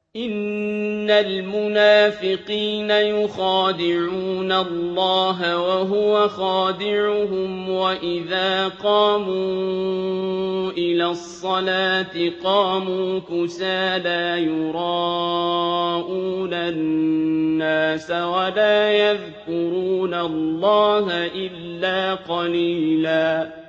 إِنَّ الْمُنَافِقِينَ يُخَادِعُونَ اللَّهَ وَهُوَ خَادِعُهُمْ وَإِذَا قَامُوا إِلَى الصَّلَاةِ قَامُوا كُسَالَىٰ يُرَاءُونَ النَّاسَ وَلَا يَذْكُرُونَ اللَّهَ إِلَّا قَلِيلًا